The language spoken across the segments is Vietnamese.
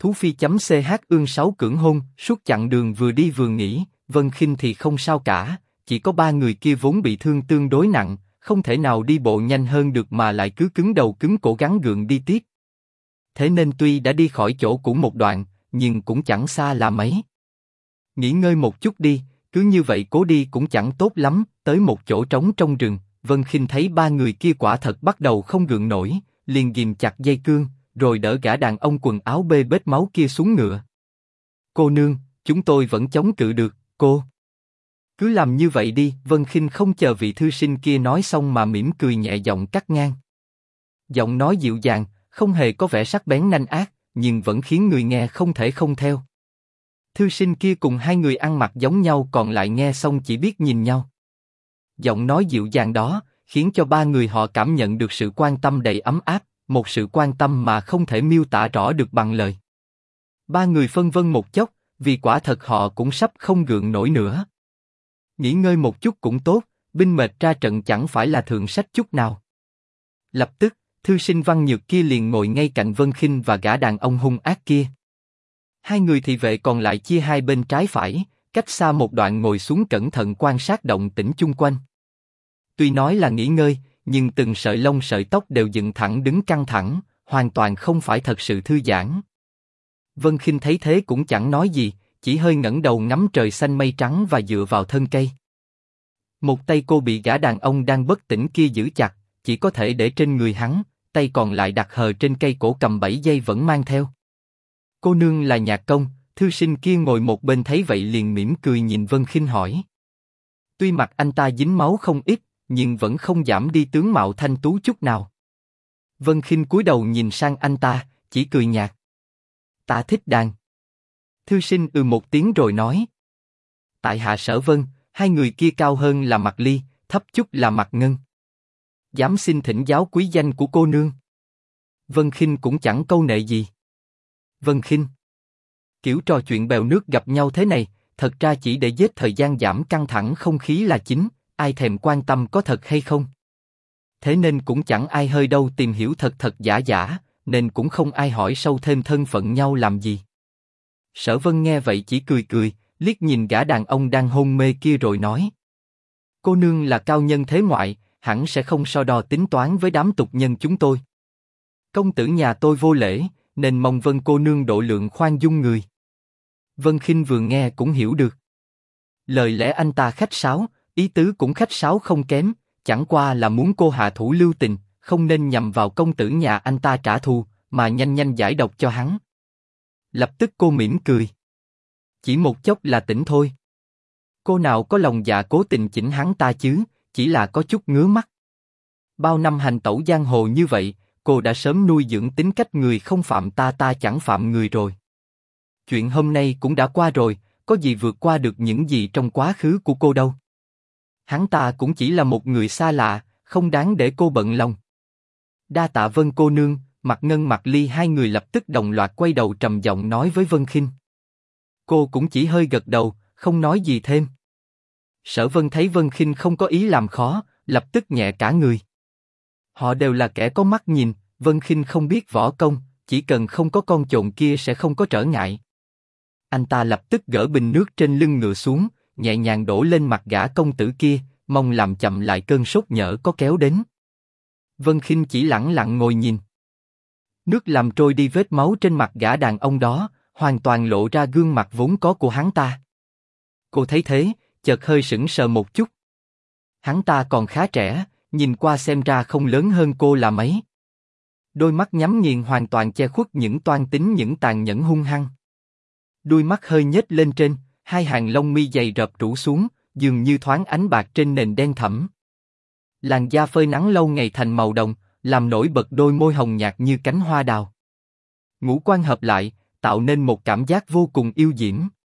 Thú Phi.ch ương 6 cưỡng hôn, suốt chặng đường vừa đi vừa nghỉ, Vân Khinh thì không sao cả, chỉ có ba người kia vốn bị thương tương đối nặng, không thể nào đi bộ nhanh hơn được mà lại cứ cứng đầu cứng cổ gắng gượng đi tiếp. Thế nên tuy đã đi khỏi chỗ cũ một đoạn, nhưng cũng chẳng xa là mấy. Nghỉ ngơi một chút đi, cứ như vậy cố đi cũng chẳng tốt lắm. Tới một chỗ trống trong rừng, Vân Khinh thấy ba người kia quả thật bắt đầu không gượng nổi, liền ghìm chặt dây cương, rồi đỡ gã đàn ông quần áo bê bết máu kia xuống ngựa. Cô nương, chúng tôi vẫn chống cự được, cô. Cứ làm như vậy đi. Vân Khinh không chờ vị thư sinh kia nói xong mà mỉm cười nhẹ giọng cắt ngang. Giọng nói dịu dàng, không hề có vẻ sắc bén nanh ác, nhưng vẫn khiến người nghe không thể không theo. Thư sinh kia cùng hai người ăn mặc giống nhau, còn lại nghe xong chỉ biết nhìn nhau. Giọng nói dịu dàng đó khiến cho ba người họ cảm nhận được sự quan tâm đầy ấm áp, một sự quan tâm mà không thể miêu tả rõ được bằng lời. Ba người phân vân một chốc, vì quả thật họ cũng sắp không gượng nổi nữa. Nghỉ ngơi một chút cũng tốt, binh mệt ra trận chẳng phải là thượng sách chút nào. Lập tức, thư sinh văn nhược kia liền ngồi ngay cạnh Vân Khinh và gã đàn ông hung ác kia. Hai người thị vệ còn lại chia hai bên trái phải, cách xa một đoạn ngồi xuống cẩn thận quan sát động tĩnh chung quanh. Tuy nói là nghỉ ngơi, nhưng từng sợi lông sợi tóc đều dựng thẳng đứng căng thẳng, hoàn toàn không phải thật sự thư giãn. Vân Khinh thấy thế cũng chẳng nói gì, chỉ hơi ngẩng đầu ngắm trời xanh mây trắng và dựa vào thân cây. Một tay cô bị gã đàn ông đang bất tỉnh kia giữ chặt, chỉ có thể để trên người hắn, tay còn lại đặt hờ trên cây cổ cầm 7 dây vẫn mang theo. Cô nương là nhạc công. Thư sinh kia ngồi một bên thấy vậy liền mỉm cười nhìn Vân Khinh hỏi. Tuy mặt anh ta dính máu không ít, nhưng vẫn không giảm đi tướng mạo thanh tú chút nào. Vân Khinh cúi đầu nhìn sang anh ta, chỉ cười nhạt. Ta thích đàn. Thư sinh một tiếng rồi nói. Tại hạ Sở Vân, hai người kia cao hơn là Mạc Ly, thấp chút là Mạc Ngân. Dám xin thỉnh giáo quý danh của cô nương. Vân Khinh cũng chẳng câu nệ gì. Vân Khinh. Kiểu trò chuyện bèo nước gặp nhau thế này, thật ra chỉ để giết thời gian giảm căng thẳng không khí là chính, ai thèm quan tâm có thật hay không. Thế nên cũng chẳng ai hơi đâu tìm hiểu thật thật giả giả, nên cũng không ai hỏi sâu thêm thân phận nhau làm gì. Sở Vân nghe vậy chỉ cười cười, liếc nhìn gã đàn ông đang hôn mê kia rồi nói. Cô nương là cao nhân thế ngoại, hẳn sẽ không so đo tính toán với đám tục nhân chúng tôi. Công tử nhà tôi vô lễ, nên mong Vân cô nương độ lượng khoan dung người. Vân Khinh vừa nghe cũng hiểu được. Lời lẽ anh ta khách sáo, ý tứ cũng khách sáo không kém, chẳng qua là muốn cô hạ thủ lưu tình, không nên nhằm vào công tử nhà anh ta trả thù, mà nhanh nhanh giải độc cho hắn. Lập tức cô mỉm cười. Chỉ một chốc là tỉnh thôi. Cô nào có lòng dạ cố tình chỉnh hắn ta chứ, chỉ là có chút ngứa mắt. Bao năm hành tẩu giang hồ như vậy, cô đã sớm nuôi dưỡng tính cách người không phạm ta ta chẳng phạm người rồi. Chuyện hôm nay cũng đã qua rồi, có gì vượt qua được những gì trong quá khứ của cô đâu. Hắn ta cũng chỉ là một người xa lạ, không đáng để cô bận lòng. Đa tạ Vân cô nương. Mạc Ngân Mạc Ly hai người lập tức đồng loạt quay đầu trầm giọng nói với Vân Khinh. Cô cũng chỉ hơi gật đầu, không nói gì thêm. Sở Vân thấy Vân Khinh không có ý làm khó, lập tức nhẹ cả người. Họ đều là kẻ có mắt nhìn, Vân Khinh không biết võ công, chỉ cần không có con trộn kia sẽ không có trở ngại. Anh ta lập tức gỡ bình nước trên lưng ngựa xuống, nhẹ nhàng đổ lên mặt gã công tử kia, mong làm chậm lại cơn sốt nhỡ có kéo đến. Vân Khinh chỉ lẳng lặng ngồi nhìn. Nước làm trôi đi vết máu trên mặt gã đàn ông đó, hoàn toàn lộ ra gương mặt vốn có của hắn ta. Cô thấy thế, chợt hơi sững sờ một chút. Hắn ta còn khá trẻ, nhìn qua xem ra không lớn hơn cô là mấy. Đôi mắt nhắm nghiền hoàn toàn che khuất những toan tính những tàn nhẫn hung hăng. Đuôi mắt hơi nhếch lên trên, hai hàng lông mi dày rậm rủ xuống, dường như thoáng ánh bạc trên nền đen thẫm. Làn da phơi nắng lâu ngày thành màu đồng, làm nổi bật đôi môi hồng nhạt như cánh hoa đào. Ngũ quan hợp lại, tạo nên một cảm giác vô cùng yêu diễm.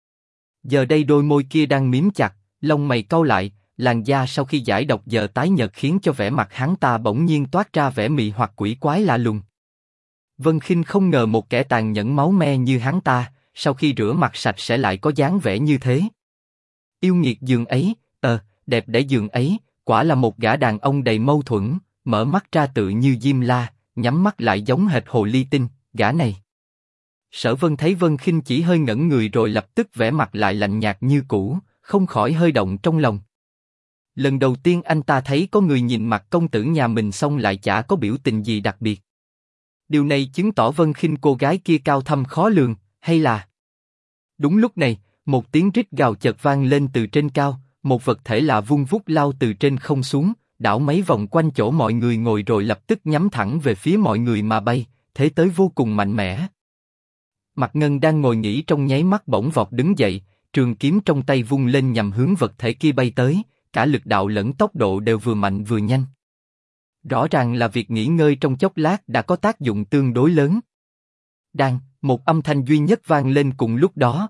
Giờ đây đôi môi kia đang mím chặt, lông mày cau lại, làn da sau khi giải độc giờ tái nhợt khiến cho vẻ mặt hắn ta bỗng nhiên toát ra vẻ mị hoặc quỷ quái lạ lùng. Vân Khinh không ngờ một kẻ tàn nhẫn máu me như hắn ta, sau khi rửa mặt sạch sẽ lại có dáng vẻ như thế. Yêu nghiệt giường ấy, đẹp đẽ giường ấy, quả là một gã đàn ông đầy mâu thuẫn, mở mắt ra tự như Diêm La, nhắm mắt lại giống hệt hồ ly tinh, gã này. Sở Vân thấy Vân Khinh chỉ hơi ngẩn người rồi lập tức vẻ mặt lại lạnh nhạt như cũ, không khỏi hơi động trong lòng. Lần đầu tiên anh ta thấy có người nhìn mặt công tử nhà mình xong lại chả có biểu tình gì đặc biệt. Điều này chứng tỏ Vân Khinh cô gái kia cao thâm khó lường, hay là... Đúng lúc này, một tiếng rít gào chợt vang lên từ trên cao, một vật thể lạ vung vút lao từ trên không xuống, đảo mấy vòng quanh chỗ mọi người ngồi rồi lập tức nhắm thẳng về phía mọi người mà bay, thế tới vô cùng mạnh mẽ. Mạc Ngân đang ngồi nghỉ trong nháy mắt bỗng vọt đứng dậy, trường kiếm trong tay vung lên nhằm hướng vật thể kia bay tới, cả lực đạo lẫn tốc độ đều vừa mạnh vừa nhanh. Rõ ràng là việc nghỉ ngơi trong chốc lát đã có tác dụng tương đối lớn. Đang, một âm thanh duy nhất vang lên cùng lúc đó.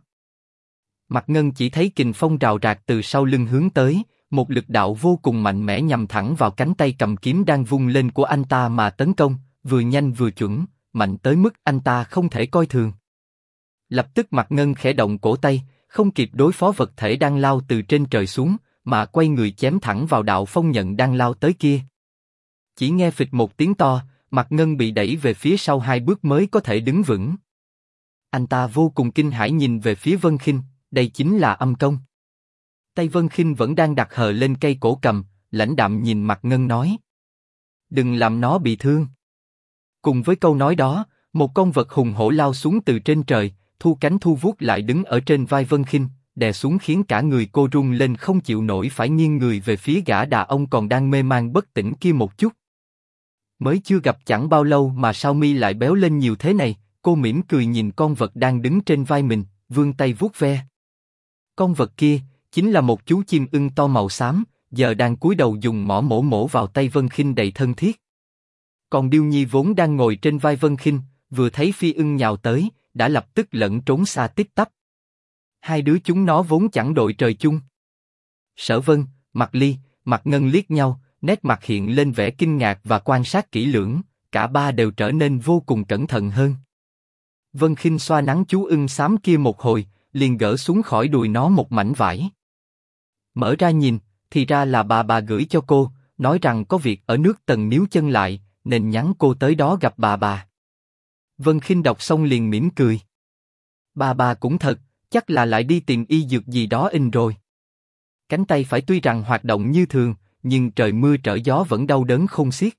Mạc Ngân chỉ thấy kình phong rào rạc từ sau lưng hướng tới, một lực đạo vô cùng mạnh mẽ nhằm thẳng vào cánh tay cầm kiếm đang vung lên của anh ta mà tấn công, vừa nhanh vừa chuẩn, mạnh tới mức anh ta không thể coi thường. Lập tức Mạc Ngân khẽ động cổ tay, không kịp đối phó vật thể đang lao từ trên trời xuống, mà quay người chém thẳng vào đạo phong nhận đang lao tới kia. Chỉ nghe phịch một tiếng to, Mạc Ngân bị đẩy về phía sau 2 bước mới có thể đứng vững. Anh ta vô cùng kinh hãi nhìn về phía Vân Khinh, đây chính là âm công. Tay Vân Khinh vẫn đang đặt hờ lên cây cổ cầm, lãnh đạm nhìn Mạc Ngân nói: đừng làm nó bị thương. Cùng với câu nói đó, một con vật hùng hổ lao xuống từ trên trời, thu cánh thu vuốt lại đứng ở trên vai Vân Khinh, đè xuống khiến cả người cô rung lên không chịu nổi, phải nghiêng người về phía gã đàn ông còn đang mê man bất tỉnh kia một chút. Mới chưa gặp chẳng bao lâu mà sao mi lại béo lên nhiều thế này, cô mỉm cười nhìn con vật đang đứng trên vai mình, vươn tay vuốt ve. Con vật kia chính là một chú chim ưng to màu xám, giờ đang cúi đầu dùng mỏ mổ mổ vào tay Vân Khinh đầy thân thiết. Còn Điêu Nhi vốn đang ngồi trên vai Vân Khinh, vừa thấy phi ưng nhào tới, đã lập tức lẫn trốn xa tít tắp. Hai đứa chúng nó vốn chẳng đội trời chung. Sở Vân, Mạc Ly, Mạc Ngân liếc nhau, nét mặt hiện lên vẻ kinh ngạc và quan sát kỹ lưỡng, cả ba đều trở nên vô cùng cẩn thận hơn. Vân Khinh xoa nắng chú ưng xám kia một hồi, liền gỡ xuống khỏi đùi nó một mảnh vải. Mở ra nhìn, thì ra là bà gửi cho cô, nói rằng có việc ở nước Tần níu chân lại, nên nhắn cô tới đó gặp bà. Vân Khinh đọc xong liền mỉm cười. Bà cũng thật, chắc là lại đi tìm y dược gì đó in rồi. Cánh tay phải tuy rằng hoạt động như thường, nhưng trời mưa trở gió vẫn đau đớn khôn xiết.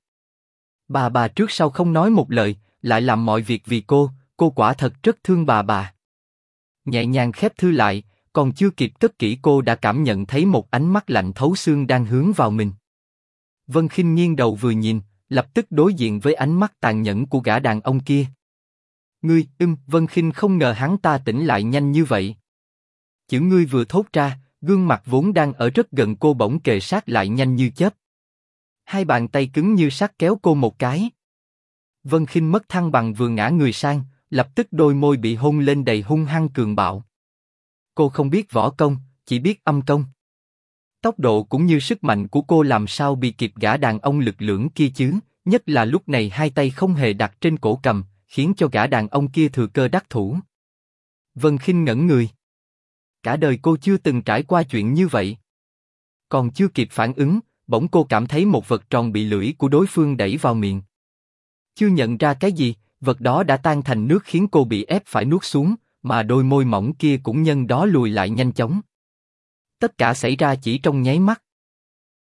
Bà trước sau không nói một lời, lại làm mọi việc vì cô quả thật rất thương bà. Nhẹ nhàng khép thư lại, còn chưa kịp cất kỹ cô đã cảm nhận thấy một ánh mắt lạnh thấu xương đang hướng vào mình. Vân Khinh nghiêng đầu vừa nhìn, lập tức đối diện với ánh mắt tàn nhẫn của gã đàn ông kia. Ngươi, Vân Khinh không ngờ hắn ta tỉnh lại nhanh như vậy. Chữ ngươi vừa thốt ra, gương mặt vốn đang ở rất gần cô bỗng kề sát lại nhanh như chớp. Hai bàn tay cứng như sắt kéo cô một cái. Vân Khinh mất thăng bằng vừa ngã người sang, lập tức đôi môi bị hôn lên đầy hung hăng cường bạo. Cô không biết võ công, chỉ biết âm công. Tốc độ cũng như sức mạnh của cô làm sao bị kịp gã đàn ông lực lưỡng kia chứ, nhất là lúc này hai tay không hề đặt trên cổ cầm, khiến cho gã đàn ông kia thừa cơ đắc thủ. Vân Khinh ngẩn người. Cả đời cô chưa từng trải qua chuyện như vậy. Còn chưa kịp phản ứng, bỗng cô cảm thấy một vật tròn bị lưỡi của đối phương đẩy vào miệng. Chưa nhận ra cái gì, vật đó đã tan thành nước khiến cô bị ép phải nuốt xuống, mà đôi môi mỏng kia cũng nhân đó lùi lại nhanh chóng. Tất cả xảy ra chỉ trong nháy mắt.